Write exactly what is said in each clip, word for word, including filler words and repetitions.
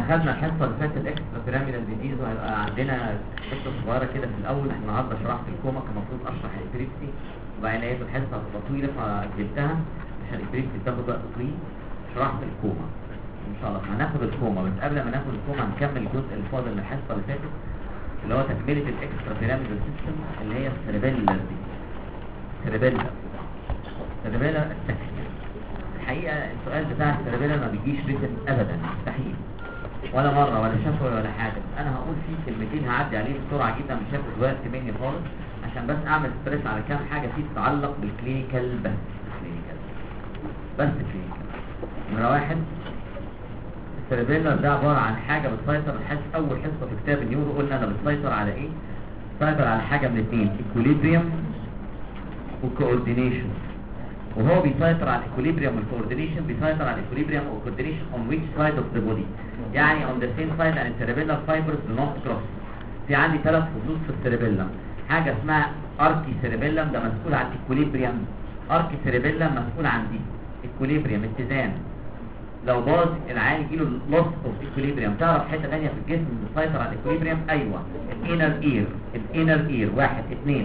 اخذنا الحصه اللي فاتت الاكسترا بيراميدال ديزيز، وهيبقى عندنا حصه صغيره كده في الاول. النهارده شرحت الكوما، كان المفروض اشرح الابريبسي وبعدين لقيت الحصه هتبقى طويله فاجلتها عشان الابريبسي بتاخد وقت طويل. شرحت الكوما ان شاء الله. هناخد الكوما، بس قبل ما ناخد الكوما هنكمل الجزء اللي فاضل من الحصه اللي فاتت اللي هو تكمله الاكسترا بيراميدال سيستم اللي هي السيربيلر دي. سيربيلر سيربيلر التكتيك. الحقيقه السؤال بتاع السيربيلر ما بيجيش ريتم ابدا، مستحيل ولا مره ولا شفوي ولا حاجه. انا هقول فيه كلمتين هعدي عليه بسرعه جدا، مش هاخد وقت مني خالص عشان بس اعمل ستريس على كام حاجه فيه تتعلق بالكلينيكال بس. كلينيكال بس كلينيكال. نمره واحد، السيربيلر ده عباره عن حاجه بتسيطر. الحس اول حصه في كتاب النيورو قلنا انا بتسيطر على ايه؟ بتسيطر على حاجه من الاثنين، ايكوليبريم وكوردينيشن. وهو بيسيطر على الايكوليبريم والكوردينيشن، بيسيطر على الايكوليبريم والكوردينيشن on which side of the body، يعني on the same side and cerebellar fibers do not cross. في عندي ثلاث خطوط في السيربيلم، حاجه اسمها اركي سيربيلم ده مسؤول عن الايكوليبريم، اركي سيربيلم مسؤول عن دي ايكوليبريم اتزان. لو باظ العيان يجيله لوس اوف ايكوليبريم. تعرف حته ثانيه في الجسم بتسيطر على الايكوليبريم؟ ايوه، الانر اير. الانر اير واحد. اثنين،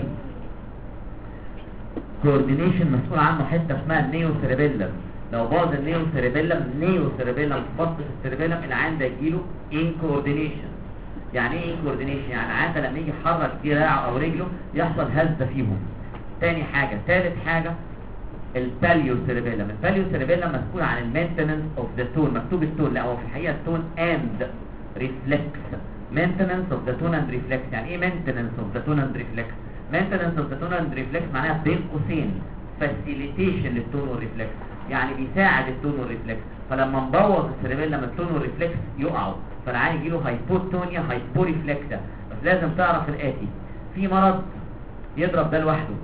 كوردينيشن مسؤول عنه حته اسمها النيو سيربيلم. لو باظ النيو سيربيلم نيو سيربيلم في بسط السيربيلم العيان ده يجيله ان كوردينيشن. يعني ايه ان كوردينيشن؟ يعني العيان ده لما يجي يحرك دراعه او رجله يحصل هزه فيهم. تاني حاجه ثالث حاجه الباليو سيربيلم. الباليو سيربيلم مسؤول عن المينتننس اوف ذا تون. مكتوب التون، لا هو في الحقيقه التون اند ريفلكس. مينتننس اوف ذا تون اند ريفلكس. يعني ايه مينتننس اوف ذا تون اند ريفلكس؟ مينتننس اوف ذا تون اند ريفلكس معناها بين قوسين فاسيليتيشن للتون والريفلكس، يعني بيساعد التون والريفلكس. فلما نبوظ السيربيلم التون والريفلكس يقعوا، فالعيان يجيله هايبوتونيا هايبوريفلكسا. بس لازم تعرف الاتي، في مرض يضرب ده لوحده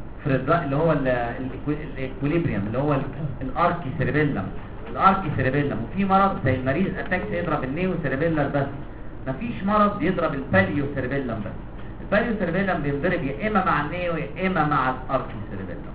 اللي هو الايكوليبريم اللي هو الاركي سيربيلم. الاركي سيربيلم. وفي مرض زي المريض اتاكس يضرب النيو سيربيلر بس. مفيش مرض يضرب الباليو سيربيلم بس. الباليو سيربيلم بينضرب يا اما مع النيو يا اما مع الاركي سيربيلم.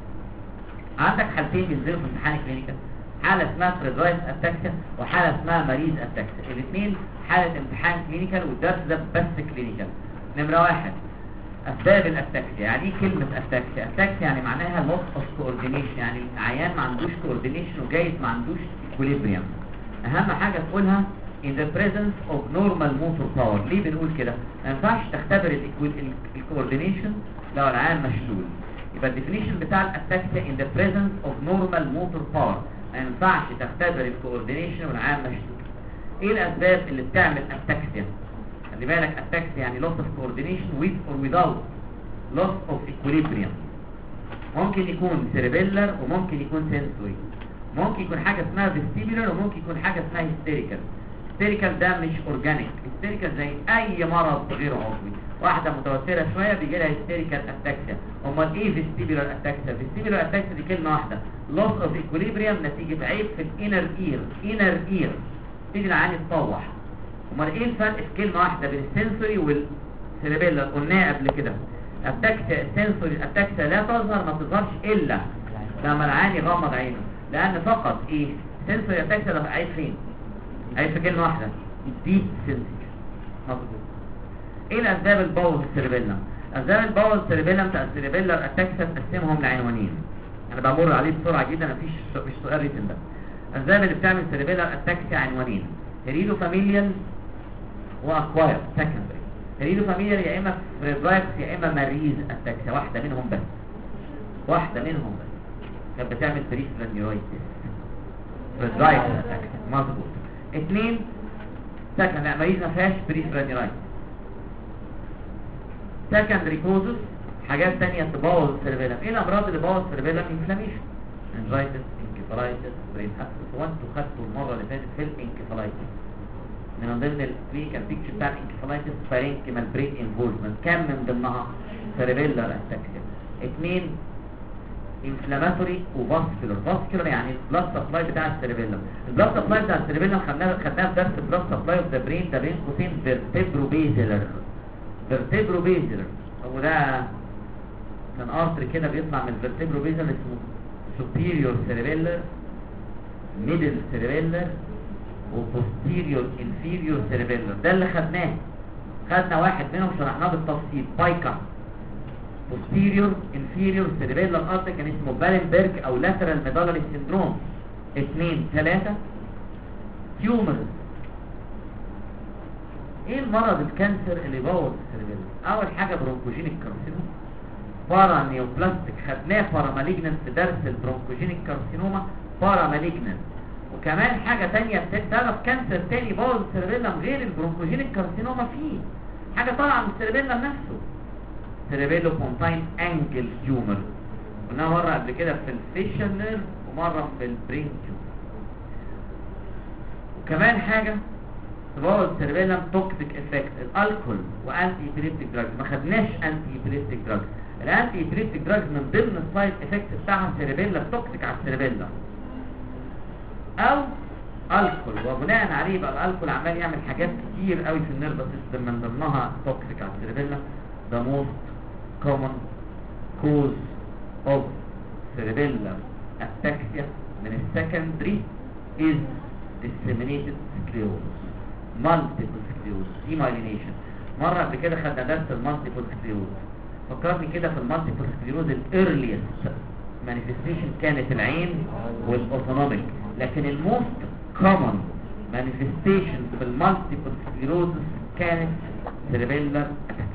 عندك حالتين بينزلوا في امتحان كلينيكال، حاله اسمها فريدرايس اتاكسيا وحاله اسمها مريض اتاكسيا. الاثنين حاله امتحان كلينيكال والدرس ده بس كلينيكال. نمره واحد، اسباب الاتاكسيا. يعني ايه كلمه اتاكسيا؟ اتاكسيا يعني معناها لوس اوف كوردينيشن، يعني العيان ما عندوش كوردينيشن وجايز ما عندوش ايكوليبريم. اهم حاجه تقولها in the presence of normal motor power. ليه بنقول كده؟ ما ينفعش تختبر الكوردينيشن لو العيان مشلول. يبقى الديفينيشن بتاع الاتاكسيا in the presence of normal motor power. ما ينفعش تختبر الكوردينيشن والعيان مشلول. ايه الاسباب اللي بتعمل اتاكسيا؟ خلي بالك اتاكسيا يعني loss of coordination with or without loss of equilibrium. ممكن يكون cerebellar وممكن يكون sensory. ممكن يكون حاجه اسمها vestibular وممكن يكون حاجه اسمها hysterical. hysterical ده مش اورجانيك. hysterical زي اي مرض غير عضوي، واحده متوتره شويه بيجي لها hysterical اتاكسيا. امال ايه vestibular اتاكسيا؟ vestibular اتاكسيا دي كلمه واحده، loss of equilibrium نتيجه عيب في الانر اير. inner ear تيجي العيان يتطوح. امال ايه الفرق في كلمه واحده بين السنسوري والسيربيلر؟ قلناها قبل كده. الاتاكسيا السنسوري الاتاكسيا لا تظهر، ما تظهرش الا لما العيان يغمض عينه، لان فقط ايه سنسوري اتاكسيا ده عيب فين؟ عيب في كلمه واحده، دي سنسوري. مظبوط. ايه الاسباب البوظ السيربيلم؟ اسباب البوظ السيربيلم بتاع السيربيلر اتاكسيا تقسمهم لعنوانين، انا بمر عليه بسرعه جدا، مفيش مش سؤال ريتن ده. الاسباب اللي بتعمل سيربيلر اتاكسيا عنوانين، هيريدو فاميليال واكواير سكندري. هيريدو فاميليال يا اما فريدرايكس يا اما مريض اتاكسيا، واحده منهم بس، واحده منهم بس كانت بتعمل بريفرال نيورايتس فريدرايكس اتاكسيا. مظبوط. اثنين سكند لا مريض ما فيهاش بريفرال نيورايتس. سكندري كوزز حاجات ثانيه تبوظ السيربيلم. ايه الامراض اللي بوظ السيربيلم؟ انفلاميشن، انجايتس، انكفالايتس، برين ابسس. وانتوا خدتوا المره اللي فاتت في الانكفالايتس من ضمن الكلينيكال بيكتشر بتاع الانكفالايتس بارينكيمال برين انفولفمنت، كان من ضمنها سيربيلر اتاكسيا. اثنين انفلاماتوري وفاسكولار. فاسكولار يعني البلاد سبلاي بتاع السيربيلم. البلاد سبلاي بتاع السيربيلم خدناه خدناه في درس البلاد سبلاي اوف ذا برين، ده بين قوسين فيرتبرو بيزلر. فيرتبرو بيزلر هو ده كان ارتري كده بيطلع من الفيرتبرو بيزلر اسمه superior cerebellar, middle cerebellar وبوستيريور انفيريور سيربيلر. ده اللي خدناه، خدنا واحد منهم شرحناه بالتفصيل، بايكا posterior inferior cerebellar artery كان اسمه بالنبرج او lateral medullary syndrome. اثنين ثلاثة تيومرز. ايه المرض الكانسر اللي يبوظ السيربيلر؟ اول حاجة برونكوجينيك كارسينوما، بارا نيوبلاستيك خدناه بارا مالجنانت في درس البرونكوجينيك كارسينوما بارا مالجنانت. وكمان حاجة تانية بتعرف كانسر تاني يبوظ السيربيلر غير البرونكوجينيك كارسينوما، فيه حاجة طالعة من السيربيلر نفسه، سيربيلو بونتاين انجل تيومر. قلناها مرة قبل كده في الفيشل نيرف ومرة في البرين تيومر. وكمان حاجة تبوظ السيربيلم توكسيك افكت، الالكول وانتي ايبيليبتيك دراجز. ما خدناش انتي ايبيليبتيك دراجز. الانتي ايبيليبتيك دراجز من ضمن السايد افكت بتاعها سيربيلم توكسيك على السيربيلم او الكول، وبناء عليه يبقى الالكول عمال يعمل حاجات كتير قوي في النيرفس سيستم من ضمنها توكسيك على السيربيلم. The most common cause of cerebellar ataxia من السكندري is disseminated sclerosis, multiple sclerosis, demyelination. مرة قبل كده خدنا درس المالتيبل sclerosis. فكرني كده في المالتيبل sclerosis earliest manifestation كانت العين والاوتونوميك، لكن الموست common manifestation في المالتيبل sclerosis كانت cerebellar ataxia.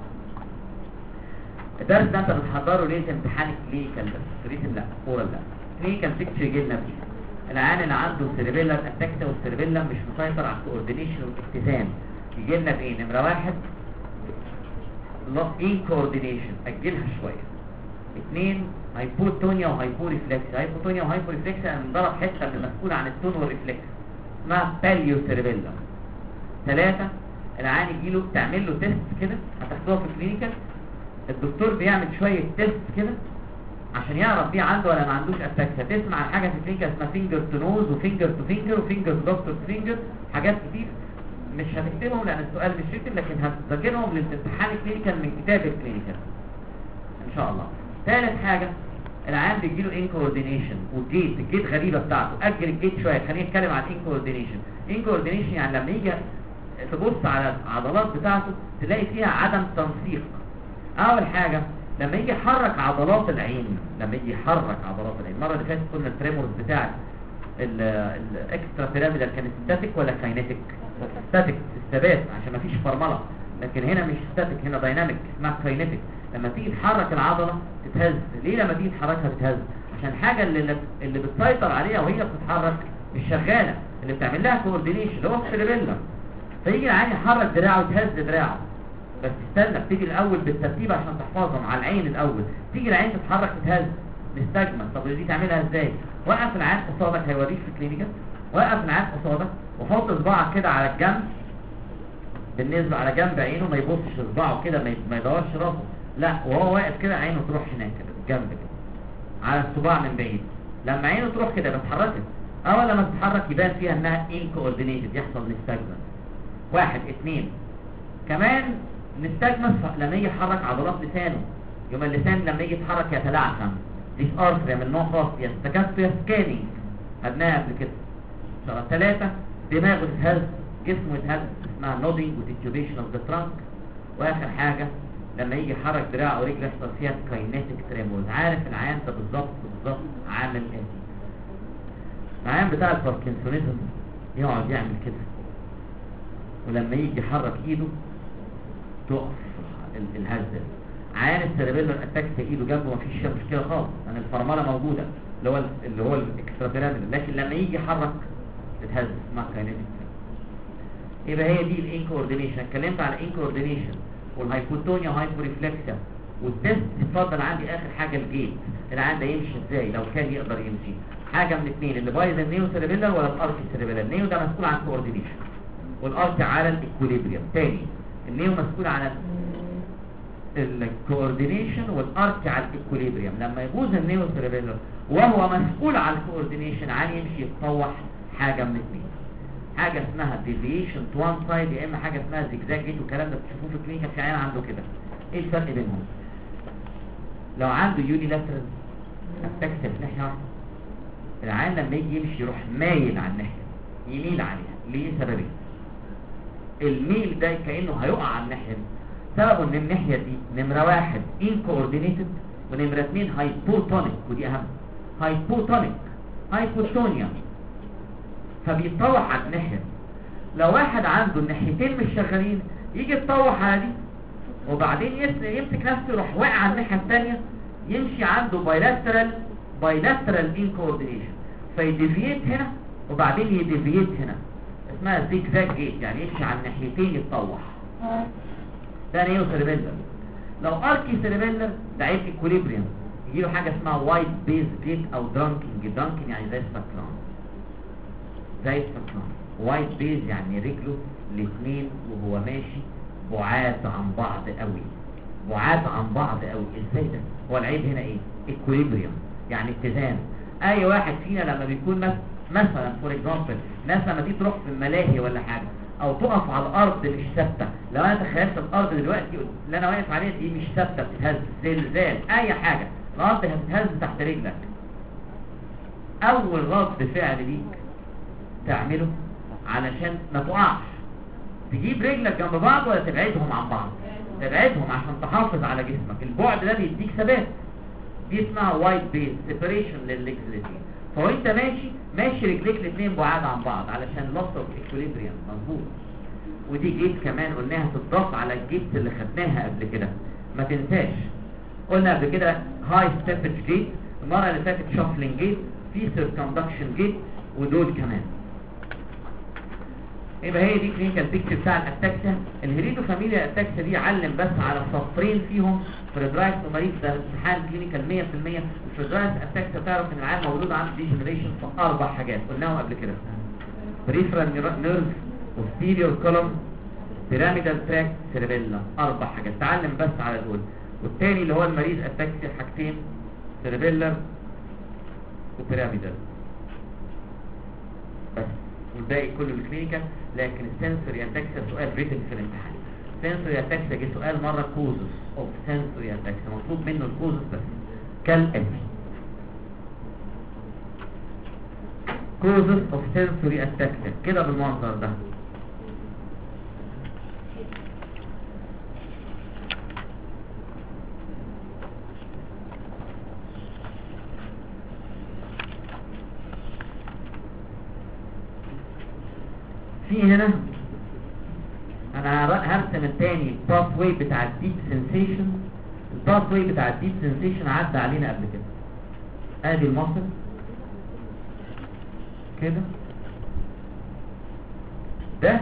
الدرس ده انت بتحضره ليه في امتحان كلينيكال بس، ريتم لا، اورال لا. كلينيكال بيكتشر يجي لنا فيه العيان اللي عنده سيربيلر اتاكسيا والسيربيلم مش مسيطر على الكوردينيشن والاتزان، يجي لنا بايه؟ نمره واحد ان كوردينيشن، اجلها شويه. اثنين هايبوتونيا وهايبوريفلكس. هايبوتونيا وهايبوريفلكس انا بنضرب حته اللي مسؤوله عن التون والريفلكس اسمها باليو سيربيلم. ثلاثه العيان يجي له تعمل له تيست كده هتاخدوها في الكلينيكال، الدكتور بيعمل شويه تيست كده عشان يعرف بيه عنده ولا ما عندوش اتاكسيا. تسمع عن حاجه في الكلينيكال اسمها فينجر تو نوز وفينجر تو فينجر وفينجر تو دكتور فينجر، حاجات كتير مش هتكتبهم لان السؤال مش ريتم، لكن هتذاكرهم للامتحان الكلينيكال من كتاب الكلينيكال ان شاء الله. ثالث حاجه العيان بيجي له انكوردينيشن، والجيت الجيت غريبه بتاعته، اجل الجيت شويه خلينا نتكلم عن انكوردينيشن. انكوردينيشن يعني لما يجي تبص على العضلات بتاعته تلاقي فيها عدم تنسيق. اول حاجه لما يجي يحرك عضلات العين، لما يجي يحرك عضلات العين، المره اللي فاتت قلنا التريمورز بتاعت الاكسترا بيراميدال كانت ستاتيك ولا كاينيتيك؟ ستاتيك، الثبات عشان ما فيش فرمله، لكن هنا مش ستاتيك، هنا دايناميك اسمها كاينيتيك. لما تيجي تحرك العضله تتهز. ليه لما تيجي تحركها تتهز؟ عشان الحاجه اللي اللي بتسيطر عليها وهي بتتحرك مش شغاله، اللي بتعمل لها كوردينيشن اللي هو السيربيلم. فيجي العين يحرك دراعه يتهز دراعه، بس استنى بتيجي الاول بالترتيب عشان تحفظهم على العين الاول. تيجي العين تتحرك تتهز نستجمل. طب دي تعملها ازاي؟ وقف العين قصادك، هيوريك في الكلينيكال. وقف العين قصادك وحط صباعك كده على الجنب، بالنسبه على جنب عينه، ما يبصش صباعه كده، ما يدورش راسه، لا وهو واقف كده عينه تروح هناك كده جنب كده على الصباع من بعيد. لما عينه تروح كده بتحركت، اول لما تتحرك يبان فيها انها ان كوردينيتد، يحصل نستجمل. واحد اثنين كمان نستجمل لما يجي يحرك عضلات لسانه، يوم اللسان لما يجي يتحرك يتلعثم، دي ارثريا من نوع خاص يستكفي سكانينج، خدناها قبل كده. ثلاثة دماغه تتهز، جسمه يتهز، اسمها نودينج وتيتيوبيشن اوف ذا ترانك. واخر حاجه لما يجي يحرك دراعه ورجله يحصل فيها كاينيتيك تريمورز. عارف العيان ده بالظبط بالظبط عامل ايه؟ العيان بتاع الباركنسونيزم يقعد يعمل كده، ولما يجي يحرك ايده تقف الهزه. عيان السيربيلر اتاكسيا ايده جنبه مفيش مشكله خالص، لان يعني الفرمله موجوده اللي هو اللي هو الاكسترا بيراميدال، لكن لما يجي يحرك بتهز اسمها كاينيتيك. يبقى هي دي الانكوردينيشن. اتكلمت على الانكوردينيشن والهايبوتونيا وهايبوريفلكسيا. والتست اتفضل عندي اخر حاجه الجيت، العيان ده يمشي ازاي لو كان يقدر يمشي. حاجه من اثنين، اللي بايظ النيو سيربيلر ولا الاركي سيربيلر. النيو ده مسؤول عن الكوردينيشن والاركي على الاكويليبريم. تاني النيو مسؤول عن الكوردينيشن والاركي على الاكويليبريم. لما يبوظ النيو سيربيلر وهو مسؤول عن الكوردينيشن عن يمشي يتطوح حاجه من اثنين، حاجه اسمها ديفيشن تو وان سايد، يا اما حاجه اسمها زجزاج جيت، والكلام ده بتشوفوه في الكلينيكال في عيان عنده كده. ايه الفرق بينهم؟ لو عنده يونيلاترال اتاكسيا في ناحيه واحده، العيان لما يجي يمشي يروح مايل على الناحيه، يميل عليها. ليه؟ سببين. الميل ده كأنه هيقع على الناحية دي، سببه ان الناحية دي نمرة واحد incoordinated، ونمرة اتنين هايبوتونيك، ودي اهم، هايبوتونيك، هايبوتونيا، فبيتطوح على الناحية دي. لو واحد عنده الناحيتين مش شغالين يجي يتطوح على دي، وبعدين يمسك نفسه يروح واقع على الناحية التانية، يمشي عنده بايلاترال بايلاترال incoordination، فيديفيت هنا وبعدين يديفيت هنا، اسمها زيجزاج جيت، يعني يمشي على الناحيتين يتطوح. ده نيو سيربيلر. لو اركي سيربيلر ده عيب اكوليبريم، يجي له حاجه اسمها وايت بيز جيت او درانكينج. درانكينج يعني زي السكران، زي السكران. وايت بيز يعني رجله الاثنين وهو ماشي بعاد عن بعض قوي، بعاد عن بعض قوي. ازاي ده؟ هو العيب هنا ايه؟ اكوليبريم، يعني اتزان. اي واحد فينا لما بيكون مثلا مثلا فور اكزامبل ناس لما تيجي تروح في الملاهي ولا حاجه او تقف على الارض مش ثابته، لو انا تخيلت الارض دلوقتي اللي انا واقف عليها دي مش ثابته، بتتهز، زلزال، اي حاجه، الارض هتتهز تحت رجلك. اول رد فعل ليك تعمله علشان ما تقعش، تجيب رجلك جنب بعض ولا تبعدهم عن بعض؟ تبعدهم عشان تحافظ على جسمك. البعد ده بيديك ثبات، دي اسمها وايت بيز سيبريشن للليجز الاثنين. فهو انت ماشي ماشي رجليك الاثنين بعاد عن بعض علشان لوس اوف اكوليبريم. مظبوط. ودي جيت كمان قلناها تضاف على الجيت اللي خدناها قبل كده، ما تنساش. قلنا قبل كده هاي ستيبج جيت، المره اللي فاتت شافلينج جيت، في سيركمدكشن جيت، ودول كمان. يبقى هي دي كلينيكال بيكتشر بتاع الاتاكسيا. الهيريدو فاميليا اتاكسيا دي علم بس على سطرين فيهم. فريدرايس ومريض ده امتحان كلينيكال مية في المية. الفريدرايس اتاكسيا تعرف ان العيان مولود عنده ديجنريشن في اربع حاجات قلناهم قبل كده: بريفرال نيرف، posterior column، بيراميدال تراك، سيربيلا. اربع حاجات تعلم بس على دول. والتاني اللي هو المريض اتاكسيا حاجتين: سيربيلا وبيراميدال بس، والباقي كله الكلينيكال. لكن السنسوري اتاكسيا سؤال ريتن في الامتحان. السنسوري اتاكسيا جه سؤال مره كوزس اوف سنسوري اتاكسيا، مطلوب منه الكوزس بس كالاتي: كوزس اوف سنسوري اتاكسيا كده بالمنظر ده. في هنا انا هرسم التاني الباث واي بتاع الديب سنسيشن. الباث واي بتاع الديب سنسيشن عدى علينا قبل كده. ادي المصل كده، ده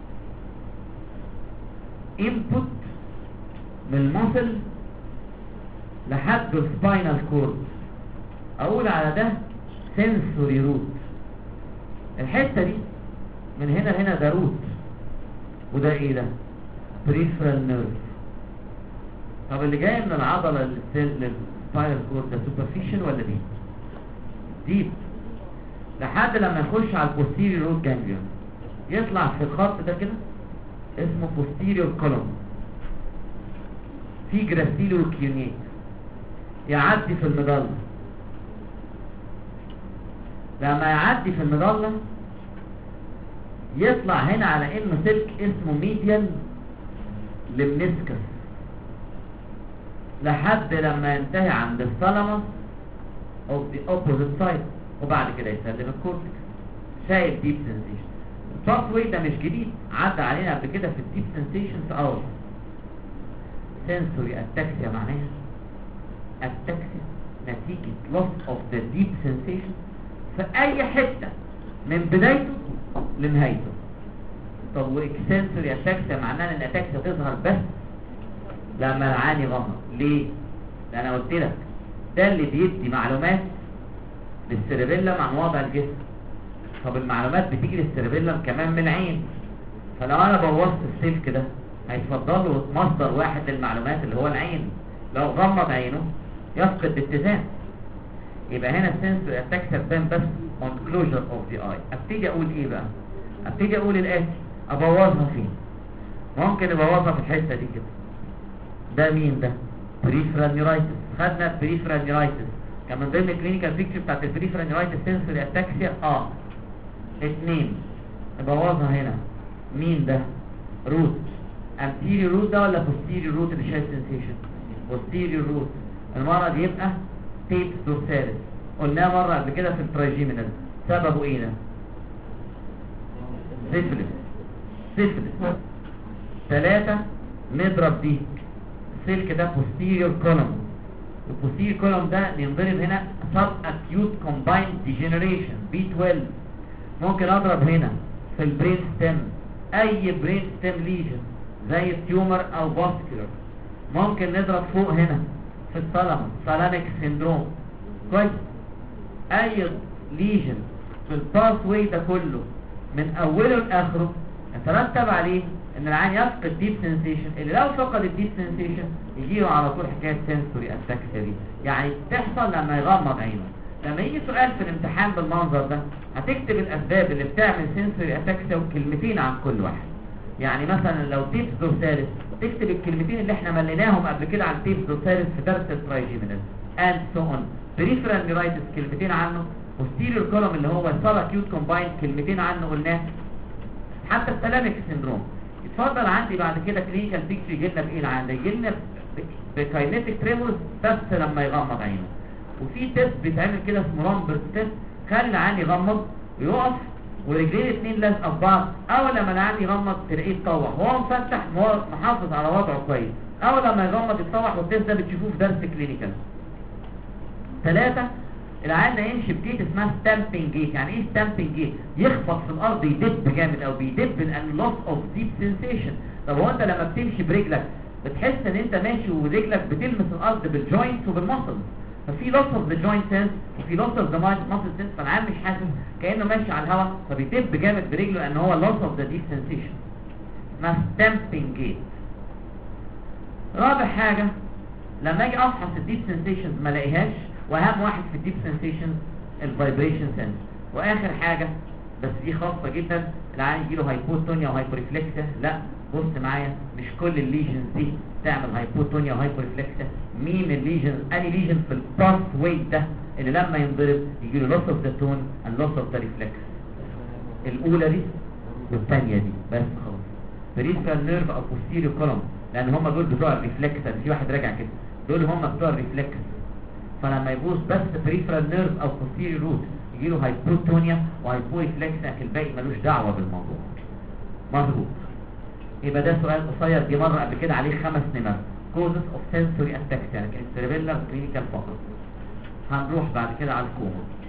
انبوت من المصل لحد السباينال كورد. اقول على ده سنسوري روت. الحته دي من هنا لهنا ده روت، وده ايه ده؟ بريفرال نيرف. طب اللي جاي من العضله للسباينال كورد ده سوبرفيشال ولا ديب؟ ديب، لحد لما يخش على البوستيريور روت جانجليون يطلع في الخط ده كده اسمه بوستيريور كولوم، في جراسيلو كيونيت، يعدي في المظله. لما يعدي في المظله يطلع هنا على انه سلك اسمه ميديال لمنسكس لحد لما ينتهي عند الثالاموس اوف ذا اوبوزيت سايد، وبعد كده يسلم الكورتكس. شايف ديب سنسيشن؟ الباث واي ده مش جديد، عدى علينا قبل كده في الديب سنسيشنز. اه سنسوري اتاكسيا معناها اتاكسيا نتيجه لوس اوف ذا ديب سنسيشن في اي حته من بدايته لنهايته. طب واكسنسوري اتاكسيا معناها ان الاتاكسيا تظهر بس لما العيان يغمض. ليه؟ ده انا قلت لك ده اللي بيدي معلومات للسيربيلم عن وضع الجسم. طب المعلومات بتيجي للسيربيلم كمان من العين، فلو انا بوظت السلك ده هيتفضل له مصدر واحد للمعلومات اللي هو العين. لو غمض عينه يفقد الاتزان. يبقى هنا السنسوري اتاكسيا تبان بس on closure of the eye. ابتدي اقول ايه بقى؟ ابتدي اقول الاتي، ابوظها فين؟ ممكن ابوظها في الحته دي كده. ده مين ده؟ بريفرال نيرايتس. خدنا بريفرال نيرايتس كان من ضمن الكلينيكال بيكتشر بتاعت البريفرال نيرايتس سنسوري اتاكسيا. اه اتنين ابوظها هنا. مين ده؟ روت. anterior روت ده ولا posterior روت اللي شايل سنسيشن؟ posterior روت. المرض يبقى تيبس دورسالس. قلناه مرة قبل كده في الترايجيمينال. سببه ايه ده؟ سيفلس. سيفلس. ثلاثة نضرب دي السلك ده posterior column. البوستيريور كولوم ده ينضرب هنا sub acute combined degeneration بي اتناشر. ممكن اضرب هنا في البرين ستيم اي برين ستيم ليجن زي التيومر او فاسكولار. ممكن نضرب فوق هنا في الثالاموس ثالاميك سيندروم. كويس. اي ليجن في الباث واي ده كله من اوله لاخره يترتب عليه ان العين يفقد ديب سنسيشن، اللي لو فقد الديب سنسيشن يجيله على طول حكايه سنسوري اتاكسيا دي. يعني تحصل لما يغمض عينه. لما يجي سؤال في الامتحان بالمنظر ده هتكتب الاسباب اللي بتعمل سنسوري اتاكسيا وكلمتين عن كل واحد. يعني مثلا لو تيبس دورسالس تكتب الكلمتين اللي احنا مليناهم قبل كده عن تيبس دورسالس في درس الترايجيمينال اند سو اون. بريفرال نيرايتس كلمتين عنه. posterior column اللي هو sub acute combined كلمتين عنه قلناه. حتى الثالاميك سيندروم. اتفضل عندي بعد كده كلينيكال بيكتشر يجي لنا بايه العين ده؟ يجي لنا بكاينيتيك تريمورز بس لما يغمض عينه. وفي تيست بيتعمل كده اسمه رامبرت تيست. خلي العين يغمض ويقف ورجلين الاثنين لازقه في بعض. اول لما العين يغمض تلاقيه يتطوح وهو مفتح محافظ على وضعه كويس. اول لما يغمض يتطوح. والتيست ده بتشوفوه في درس كلينيكال. ثلاثة العين ده يمشي بجيت اسمها ستامبنج جيت. يعني ايه ستامبنج جيت؟ يخبط في الارض يدب جامد او بيدب لان لوس اوف ديب سنسيشن. طب هو انت لما بتمشي برجلك بتحس ان انت ماشي ورجلك بتلمس الارض بالجوينتس وبالمسلز. ففي لوس اوف ذا جوينت سنس وفي لوس اوف ذا ماسل سنس. فالعين مش حاسس كانه ماشي على الهواء فبيدب جامد برجله لان هو لوس اوف ذا ديب سنسيشن. اسمها ستامبنج جيت. رابع حاجه لما اجي افحص الديب سنسيشنز ما الاقيهاش. واهم واحد في الديب سنسيشن الفايبريشن سنس. واخر حاجه بس دي خاصه جدا العيان يجيله هايبوتونيا وهايبوريفلكسيا. لا بص معايا مش كل الليجنز دي تعمل هايبوتونيا وهايبوريفلكسيا. مين الليجنز؟ اني ليجن في الباث واي ده اللي لما ينضرب يجيله لوس اوف ذا تون اند لوس اوف ذا ريفلكس. الاولى دي والثانيه دي بس خلاص. بريفرال نيرف او بوستيريور كولوم لان هم دول بتوع الريفلكس. في واحد راجع كده دول هم بتوع الريفلكس. فلما يبوظ بس بريفرال نيرف او posterior روت يجيله هايبوتونيا وهايبوريفلكسيا. الباقي ملوش دعوه بالموضوع. مظبوط. يبقى ده سؤال قصير دي مره قبل كده عليه خمس نمر. causes of sensory ataxia لكن السيربيلر كلينيكال فقط. هنروح بعد كده على الكوما.